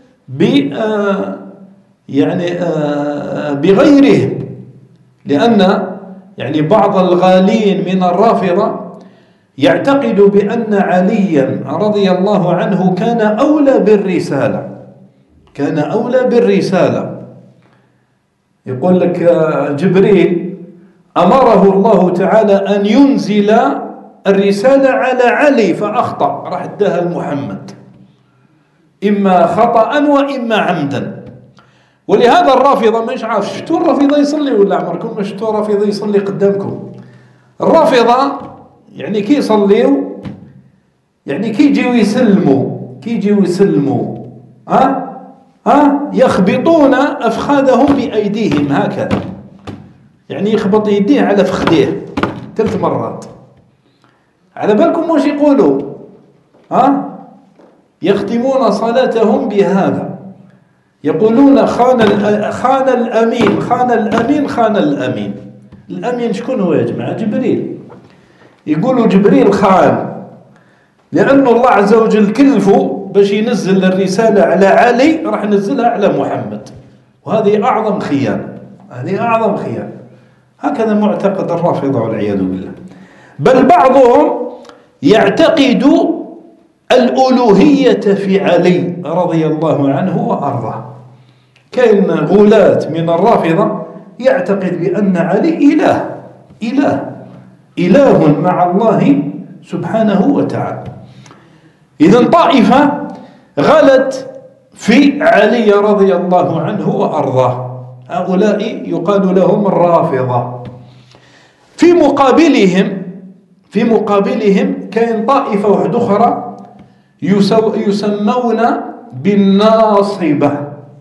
بغيرهم، لأن يعني بعض الغالين من الرافضة يعتقد بأن عليا رضي الله عنه كان أولى بالرسالة. يقول لك جبريل أمره الله تعالى أن ينزل الرسالة على علي فأخطأ، راح اداها لمحمد، إما خطأ وإما عمدا. ولهذا الرافضة مش عارف شفتوا الرافضة يصلي ولا عمركم ما شفتوا الرافضة يصلي قدامكم؟ الرافضة يعني كي يصليوا يعني كي يجيوا يسلموا يخبطون أفخاذهم بأيديهم هكذا، يعني يخبط يديه على فخذيه 3 مرات. على بالكم واش يقولوا؟ يختمون صلاتهم بهذا، يقولون خان الأمين. الأمين شكون هو يا جماعة؟ جبريل. يقولوا جبريل خان، لأن الله عز وجل كلفه باش ينزل الرسالة على علي راح ينزلها على محمد، وهذه أعظم خيانة، هكذا معتقد الرافضة والعياذ بالله. بل بعضهم يعتقد الألوهية في علي رضي الله عنه وأرضاه. كان غلاة من الرافضة يعتقد بأن علي إله مع الله سبحانه وتعالى. إذن طائفة غلت في علي رضي الله عنه وأرضاه، هؤلاء يقال لهم الرافضة. في مقابلهم كان طائفة واحدة أخرى يسمون بالناصبة.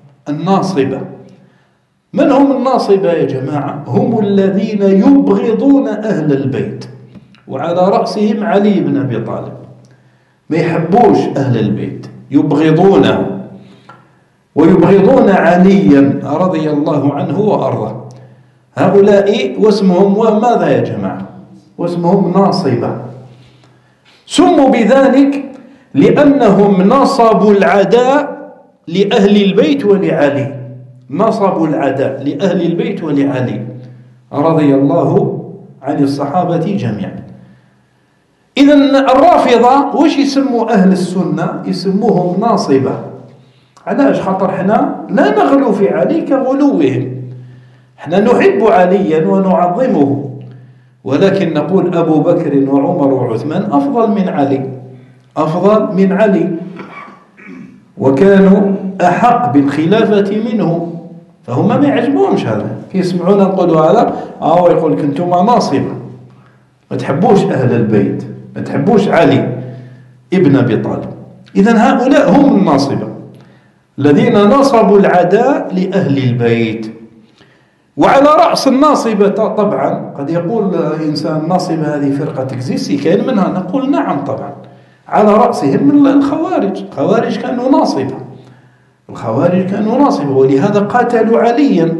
من هم الناصبة يا جماعة؟ هم الذين يبغضون أهل البيت، وعلى رأسهم علي بن أبي طالب. ما يحبوش أهل البيت، يبغضونه ويبغضون عليا رضي الله عنه وأرضاه. هؤلاء واسمهم وماذا يا جماعة؟ واسمهم ناصبة. سموا بذلك لأنهم نصبوا العداء لأهل البيت ولعلي، نصبوا العداء لأهل البيت ولعلي رضي الله عن الصحابة جميعا. إذن الرافضة وش يسموا أهل السنة؟ يسموهم ناصبة. علاش؟ خاطر حنا لا نغلو في علي كغلوهم، حنا نحب عليا ونعظمه، ولكن نقول أبو بكر وعمر وعثمان أفضل من علي، وكانوا أحق بالخلافة منه. فهم ما يعجبهمش هذا، كي يسمعونا نقولوا هذا ويقول لك أنتم ناصبة، ما تحبوش أهل البيت، ما تحبوش علي ابن أبي طالب. إذن هؤلاء هم الناصبة الذين نصبوا العداء لأهل البيت. وعلى رأس الناصبة طبعا قد يقول إنسان ناصبة هذه فرقة تكزيسي كاين منها، نقول نعم طبعا، على رأسهم من الخوارج. الخوارج كانوا ناصبة، الخوارج كانوا ناصبة، ولهذا قاتلوا عليا.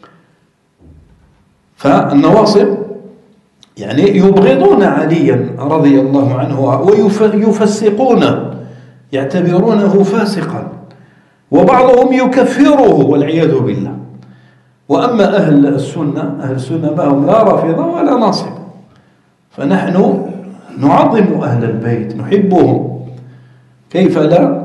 فالنواصب يعني يبغضون عليا رضي الله عنه ويفسقونه، يعتبرونه فاسقا، وبعضهم يكفره والعياذ بالله. وأما أهل السنة، أهل السنة ما هم لا رافضة ولا ناصب، فنحن نعظم أهل البيت، نحبهم كيف لا.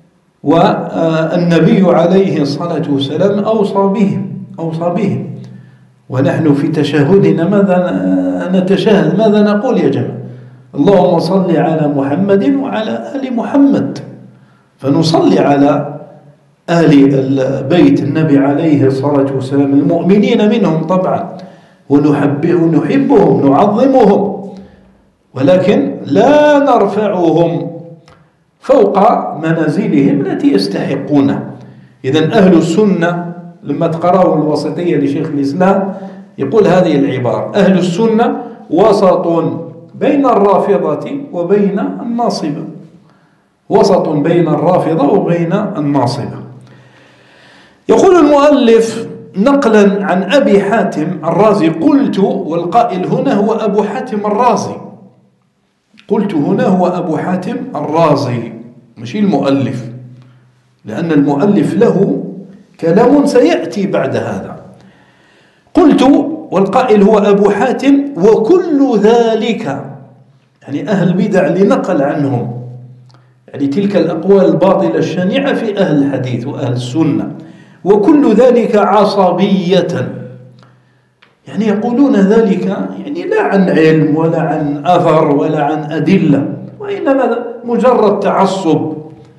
والنبي عليه الصلاة والسلام أوصى بهم. ونحن في تشهدنا ماذا نتشهد، ماذا نقول يا جماعة؟ اللهم صل على محمد وعلى آل محمد. فنصلي على آل بيت النبي عليه الصلاة والسلام، المؤمنين منهم طبعا، ونحبهم نعظمهم، ولكن لا نرفعهم فوق منازلهم التي يستحقونها. إذن أهل السنة لما تقرأوا الوسطية لشيخ الإسلام يقول هذه العبارة: أهل السنة وسط بين الرافضة وبين الناصبة، وسط بين الرافضة وبين الناصبة. يقول المؤلف نقلا عن أبي حاتم الرازي: قلت، والقائل هنا هو أبو حاتم الرازي، قلت هنا هو أبو حاتم الرازي مش المؤلف، لأن المؤلف له كلام سيأتي بعد هذا. قلت، والقائل هو أبو حاتم: وكل ذلك، يعني أهل البدع لنقل عنهم، يعني تلك الأقوال الباطلة الشنيعة في أهل الحديث وأهل السنة، وكل ذلك عصبية، يعني يقولون ذلك يعني لا عن علم ولا عن أثر ولا عن أدلة، وإنما مجرد تعصب،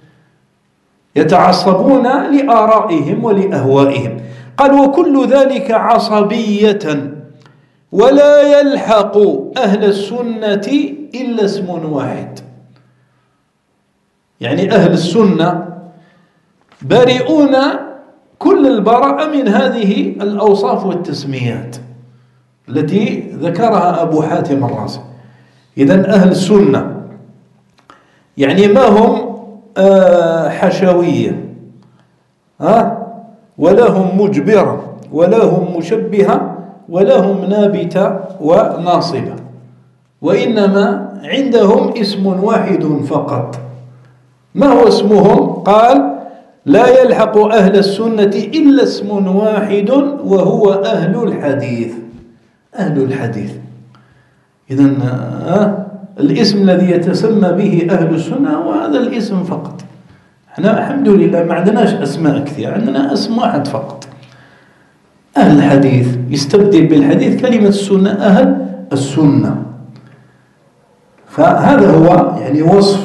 يتعصبون لآرائهم ولأهوائهم. قال: وكل ذلك عصبية ولا يلحق أهل السنة إلا اسم واحد. يعني أهل السنة بريئون كل البراءة من هذه الأوصاف والتسميات التي ذكرها أبو حاتم الرازي. إذن أهل السنة يعني ما هم حشوية ولا هم مجبرة ولا هم مشبهة ولا هم نابتة وناصبة، وإنما عندهم اسم واحد فقط. ما هو اسمهم؟ قال: لا يلحق أهل السنة إلا اسم واحد وهو أهل الحديث. أهل الحديث. إذن الاسم الذي يتسمى به أهل السنة هو هذا الاسم فقط. احنا الحمد لله ما عندناش أسماء كثير، عندنا اسم واحد فقط، أهل الحديث. يستبدل بالحديث كلمة السنة، أهل السنة. فهذا هو يعني وصف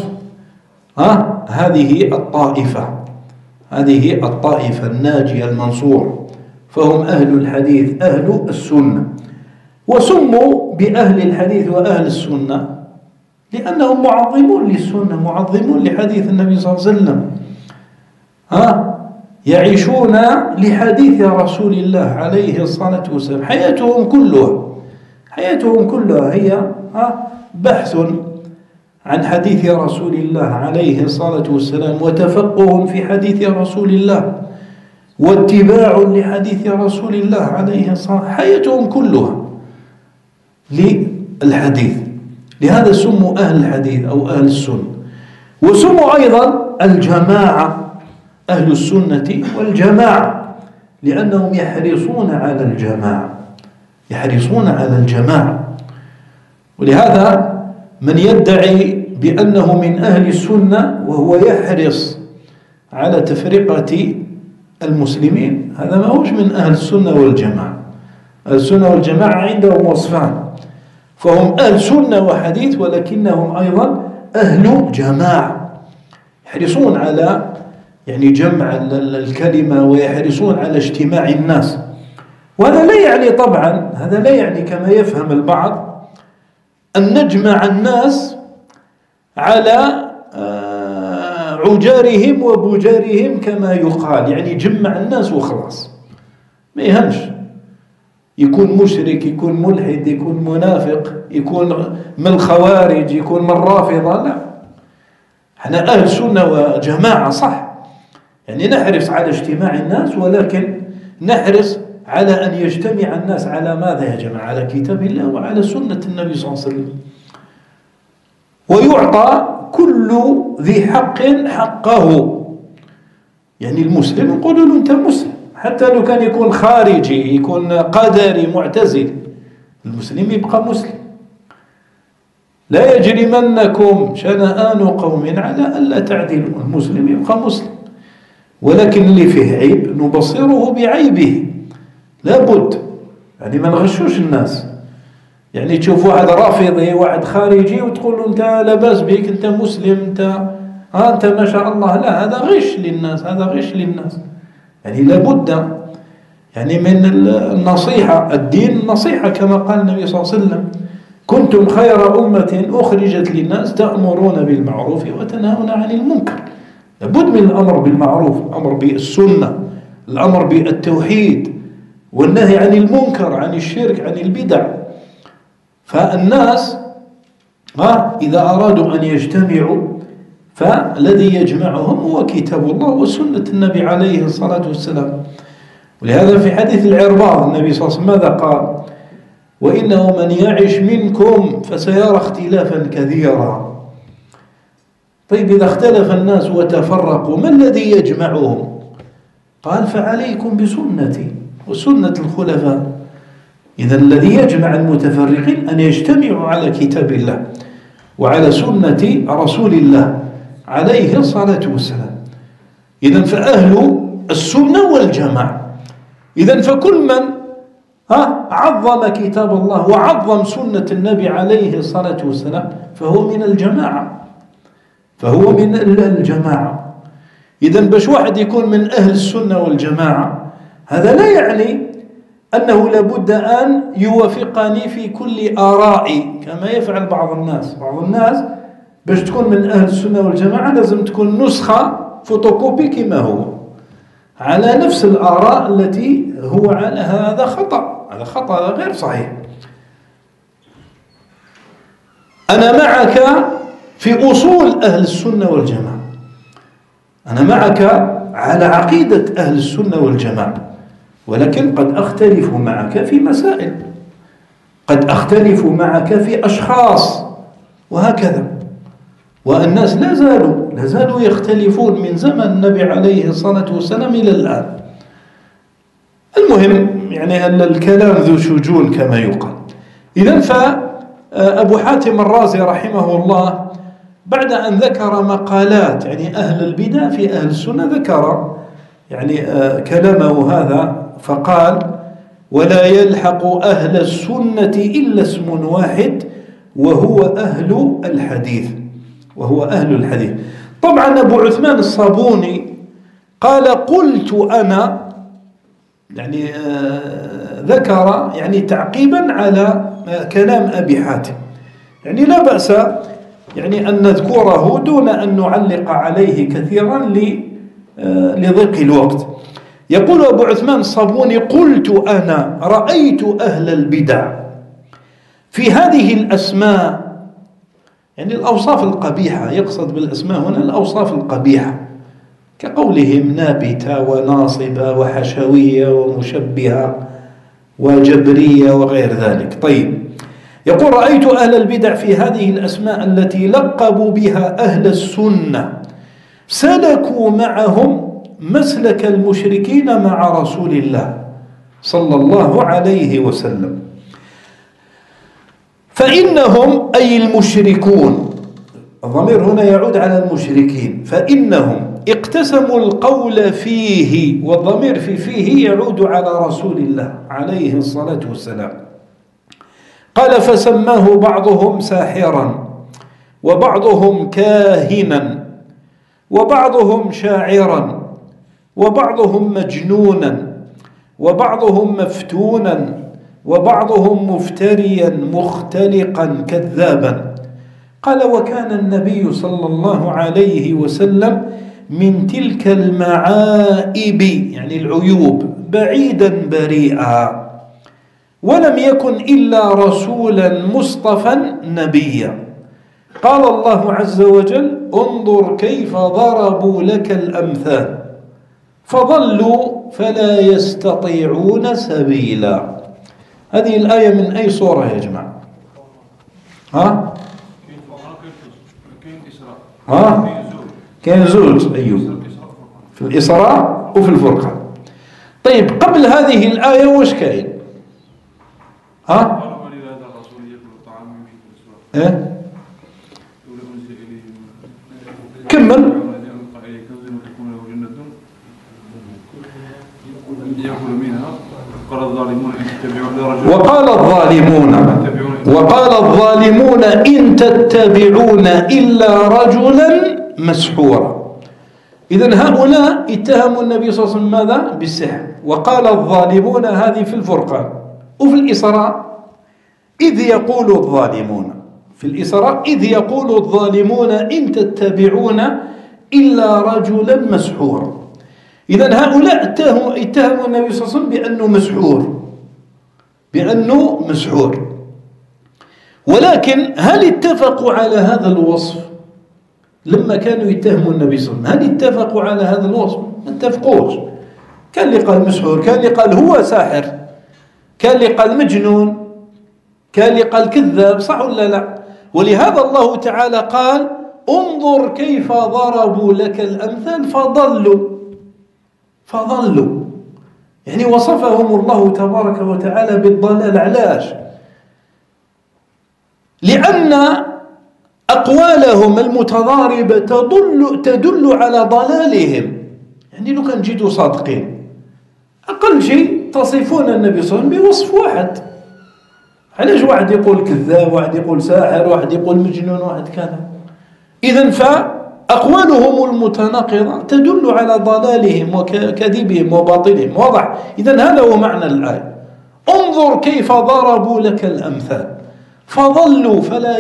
هذه الطائفة، هذه الطائفة الناجية المنصور، فهم أهل الحديث أهل السنة. وسموا بأهل الحديث وأهل السنة لأنهم معظمون للسنة، معظمون لحديث النبي صلى الله عليه وسلم، يعيشون لحديث رسول الله عليه الصلاة والسلام. حياتهم كلها هي بحث عن حديث رسول الله عليه الصلاة والسلام، وتفقه في حديث رسول الله، واتباع لحديث رسول الله عليه الصلاة والسلام. حياتهم كلها للحديث، لهذا سموا أهل الحديث أو أهل السنة. وسموا أيضا الجماعة، أهل السنة والجماعة، لأنهم يحرصون على الجماعة، يحرصون على الجماعة. ولهذا من يدعي بأنه من أهل السنة وهو يحرص على تفرقة المسلمين، هذا ما هوش من أهل السنة والجماعة. السنة والجماعة عندهم وصفان، فهم أهل سنة وحديث، ولكنهم أيضا أهل جماعة، يحرصون على يعني جمع الكلمة، ويحرصون على اجتماع الناس. وهذا لا يعني طبعا، هذا لا يعني كما يفهم البعض أن نجمع الناس على عجارهم وبجارهم كما يقال، يعني جمع الناس وخلاص، ما يهمش يكون مشرك، يكون ملحد، يكون منافق، يكون من الخوارج، يكون من الرافضة، لا، احنا أهل سنة وجماعة صح، يعني نحرص على اجتماع الناس، ولكن نحرص على أن يجتمع الناس على ماذا يا جماعة؟ على كتاب الله وعلى سنة النبي صلى الله عليه وسلم، ويعطى كل ذي حق حقه. يعني المسلم نقول له أنت مسلم، حتى لو كان يكون خارجي، يكون قدري معتزل، المسلم يبقى مسلم. لا يجرمنكم شنآن قوم على ألا تعدلوا، المسلم يبقى مسلم، ولكن اللي فيه عيب نبصره بعيبه، لابد، يعني ما نغشوش الناس. يعني تشوف واحد رافضي، واحد خارجي، وتقول له أنت لا بأس بك، أنت مسلم، أنت ما شاء الله، لا، هذا غش للناس، هذا غش للناس. يعني لابد يعني من النصيحة، الدين نصيحة كما قال النبي صلى الله عليه وسلم: كنتم خير أمة أخرجت للناس تأمرون بالمعروف وتنهون عن المنكر. لابد من الأمر بالمعروف، الأمر بالسنة، الأمر بالتوحيد، والنهي عن المنكر، عن الشرك، عن البدع. فالناس إذا أرادوا أن يجتمعوا فالذي يجمعهم هو كتاب الله وسنة النبي عليه الصلاة والسلام. ولهذا في حديث العرباض النبي صلى الله عليه وسلم ماذا قال؟ وإنه من يعش منكم فسيرى اختلافا كثيرا. طيب إذا اختلف الناس وتفرقوا ما الذي يجمعهم؟ قال: فعليكم بسنتي وسنة الخلفاء. إذا الذي يجمع المتفرقين أن يجتمعوا على كتاب الله وعلى سنة رسول الله عليه الصلاة والسلام. إذا فأهل السنة والجماعة. إذا فكل من عظم كتاب الله وعظم سنة النبي عليه الصلاة والسلام فهو من الجماعة، فهو من الجماعة. إذا باش واحد يكون من أهل السنة والجماعة هذا لا يعني أنه لابد أن يوافقني في كل آرائي كما يفعل بعض الناس. بعض الناس باش تكون من أهل السنة والجماعة لازم تكون نسخة فوتوكوبي كما هو على نفس الآراء التي هو على. هذا خطأ، هذا خطأ غير صحيح. أنا معك في أصول أهل السنة والجماعة، أنا معك على عقيدة أهل السنة والجماعة، ولكن قد أختلف معك في مسائل، قد أختلف معك في أشخاص، وهكذا. والناس لا زالوا يختلفون من زمن النبي عليه الصلاة والسلام إلى الآن. المهم يعني أن الكلام ذو شجون كما يقال. إذن فأبو حاتم الرازي رحمه الله بعد أن ذكر مقالات يعني أهل البدع في أهل السنة ذكر يعني كلامه هذا فقال: ولا يلحق أهل السنة إلا اسم واحد وهو أهل الحديث، وهو أهل الحديث. طبعا أبو عثمان الصابوني قال: قلت أنا، يعني ذكر يعني تعقيبا على كلام أبي حاتم، يعني لا بأس يعني أن نذكره دون أن نعلق عليه كثيرا لضيق الوقت. يقول أبو عثمان الصابوني: قلت أنا رأيت أهل البدع في هذه الأسماء، يعني الأوصاف القبيحة، يقصد بالأسماء هنا الأوصاف القبيحة كقولهم نابتة وناصبة وحشوية ومشبهة وجبرية وغير ذلك. طيب، يقول: رأيت أهل البدع في هذه الأسماء التي لقبوا بها أهل السنة سلكوا معهم مسلك المشركين مع رسول الله صلى الله عليه وسلم، فإنهم أي المشركون، الضمير هنا يعود على المشركين، فإنهم اقتسموا القول فيه، والضمير فيه يعود على رسول الله عليه الصلاة والسلام. قال: فسماه بعضهم ساحرا، وبعضهم كاهنا، وبعضهم شاعرا، وبعضهم مجنونا، وبعضهم مفتونا، وبعضهم مفتريا مختلقا كذابا. قال: وكان النبي صلى الله عليه وسلم من تلك المعائب، يعني العيوب، بعيدا بريئا، ولم يكن إلا رسولا مصطفى نبيا. قال الله عز وجل: انظر كيف ضربوا لك الأمثال فضلوا فلا يستطيعون سبيلا. هذه الآية من أي سورة يا جماعة؟ كان زوج. أيوه، في الإسراء وفي الفرقان. طيب، قبل هذه الآية وش كاين؟ كمل. وقال الظالمون إن تتبعون إلا رجلا مسحورا. إذن هؤلاء اتهموا النبي صلى الله عليه وسلم ماذا؟ بالسحر. وقال الظالمون هذه في الفرقان. وفي الإسراء إذ يقول الظالمون، في الإسراء إذ يقول الظالمون إن تتبعون إلا رجلا مسحورا. إذن هؤلاء اتهموا النبي صلى الله عليه وسلم بأنه مسحور. ولكن هل اتفقوا على هذا الوصف لما كانوا يتهموا النبي صلى الله عليه وسلم؟ هل اتفقوا على هذا الوصف؟ ما اتفقوش. كان اللي قال مسحور، كان اللي قال هو ساحر، كان اللي قال مجنون، كان اللي قال كذاب، صح ولا لا؟ ولهذا الله تعالى قال: انظر كيف ضربوا لك الأمثال فضلوا، يعني وصفهم الله تبارك وتعالى بالضلال. علاش؟ لأن أقوالهم المتضاربة تدل على ضلالهم. يعني لو كان جيتوا صادقين، أقل شيء تصفون النبي صلى الله عليه وسلم بوصف واحد. علاش واحد يقول كذاب، واحد يقول ساحر، واحد يقول مجنون، واحد كذا؟ إذن فأقوالهم المتناقضة تدل على ضلالهم وكذبهم وباطلهم. واضح؟ إذن هذا هو معنى الآية. انظر كيف ضربوا لك الأمثال فضلوا فلا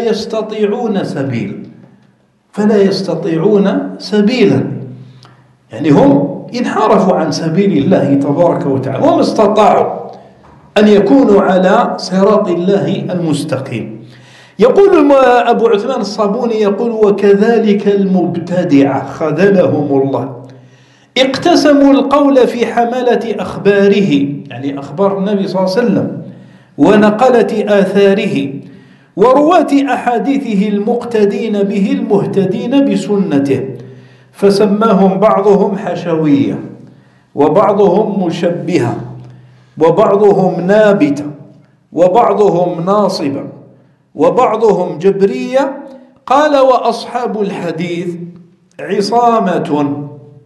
يستطيعون سبيلا. يعني هم انحرفوا عن سبيل الله تبارك وتعالى، وما استطاعوا أن يكونوا على صراط الله المستقيم. يقول أبو عثمان الصابوني، يقول: وكذلك المبتدعة خذلهم الله اقتسموا القول في حملة أخباره، يعني أخبار النبي صلى الله عليه وسلم، ونقلة آثاره، ورواة أحاديثه المقتدين به المهتدين بسنته، فسماهم بعضهم حشوية، وبعضهم مشبهة، وبعضهم نابتة، وبعضهم ناصبة، وبعضهم جبرية. قال: وأصحاب الحديث عصامة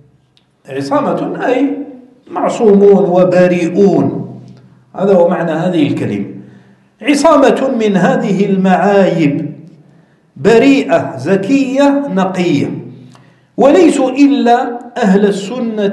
أي معصومون وبريئون. هذا هو معنى هذه الكلمة، عصامة من هذه المعايب، بريئة زكية نقية، وليسوا إلا أهل السنة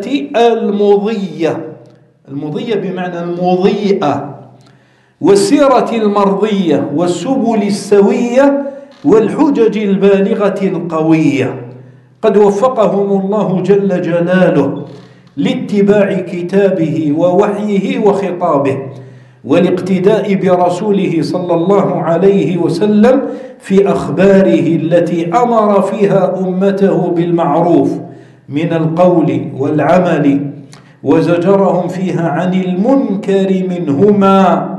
المضية بمعنى المضيئة، والسيرة المرضية، والسبل السوية، والحجج البالغة القوية. قد وفقهم الله جل جلاله لاتباع كتابه ووحيه وخطابه، والاقتداء برسوله صلى الله عليه وسلم في أخباره التي أمر فيها أمته بالمعروف من القول والعمل، وزجرهم فيها عن المنكر منهما،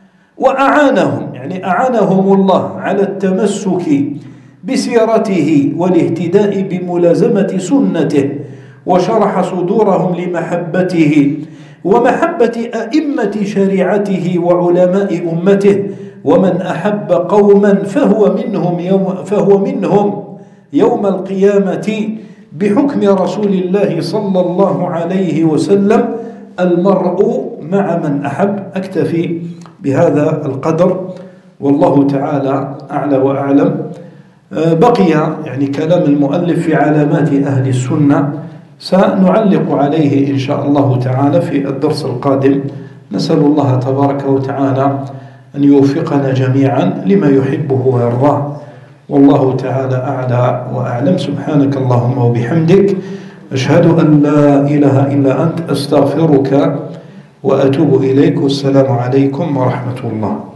أعانهم الله على التمسك بسيرته والاهتداء بملازمة سنته، وشرح صدورهم لمحبته ومحبة أئمة شريعته وعلماء أمته. ومن أحب قوما فهو منهم يوم القيامة بحكم رسول الله صلى الله عليه وسلم. المرء مع من أحب. أكتفي بهذا القدر، والله تعالى أعلى وأعلم. بقي كلام المؤلف في علامات أهل السنة، سنعلق عليه إن شاء الله تعالى في الدرس القادم نسأل الله تبارك وتعالى أن يوفقنا جميعا لما يحبه ويرضاه، والله تعالى أعلى وأعلم. سبحانك اللهم وبحمدك، أشهد أن لا إله إلا أنت، أستغفرك وأتوب إليك، والسلام عليكم ورحمة الله.